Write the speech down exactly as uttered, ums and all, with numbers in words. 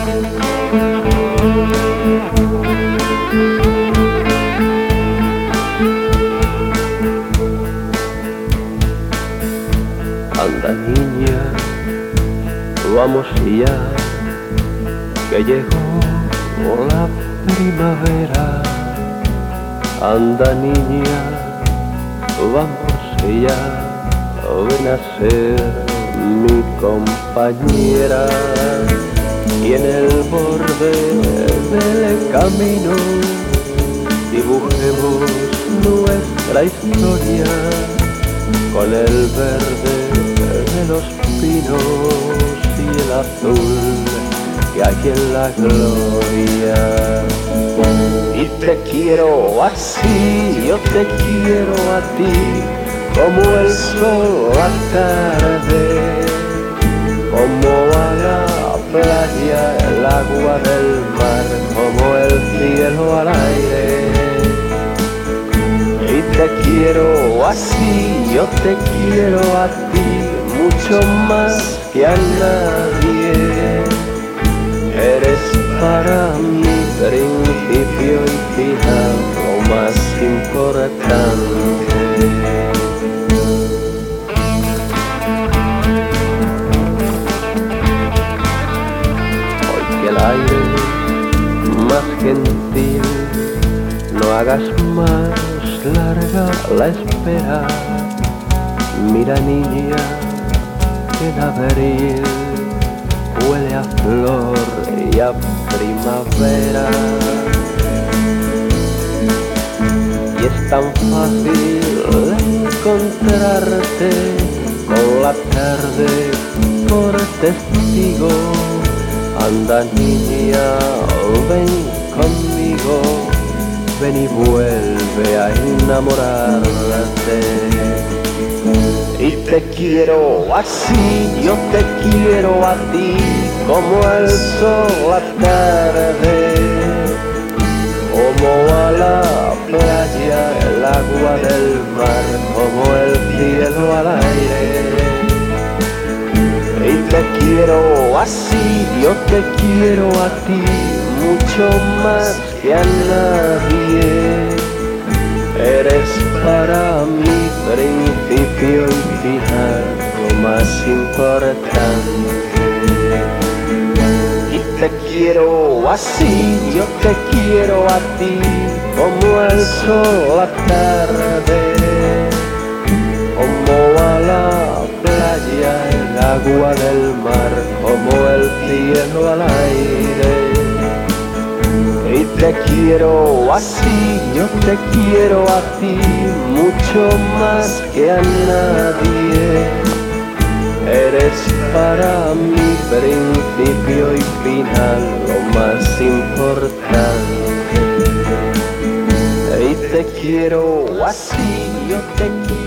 Anda niña, vamos ya, que llegó la primavera. Anda niña, vamos ya, ven a ser mi compañera. Y en el borde del camino dibujemos nuestra historia con el verde de los pinos y el azul que hay en la gloria. Y te quiero así, yo te quiero a ti, como el sol a la tarde, como a la playa el agua del mar, como el cielo al aire. Y te quiero así, yo te quiero a ti, mucho más que a nadie. Eres para mí principio y final, lo más importante. Hoy que el aire más gentil, no hagas más larga la espera. Mira niña, que el abril huele a flor y a primavera. Y es tan fácil encontrarte con la tarde por testigo. Anda niña, ven conmigo, ven y vuelve a enamorarte. Y te quiero así, yo te quiero a ti, como el sol a la tarde, como a la playa el agua del mar, como el cielo al aire. Y te quiero así, yo te quiero a ti, mucho más que a nadie. Eres para mí principio y final, lo más importante. Y te quiero así, yo te quiero a ti, como el sol a la tarde, como a la playa el agua del mar, como el cielo al aire. Y te quiero así, yo te quiero a ti, mucho más que a nadie. Eres para mí principio y final, lo más importante. Y te quiero así, yo te quiero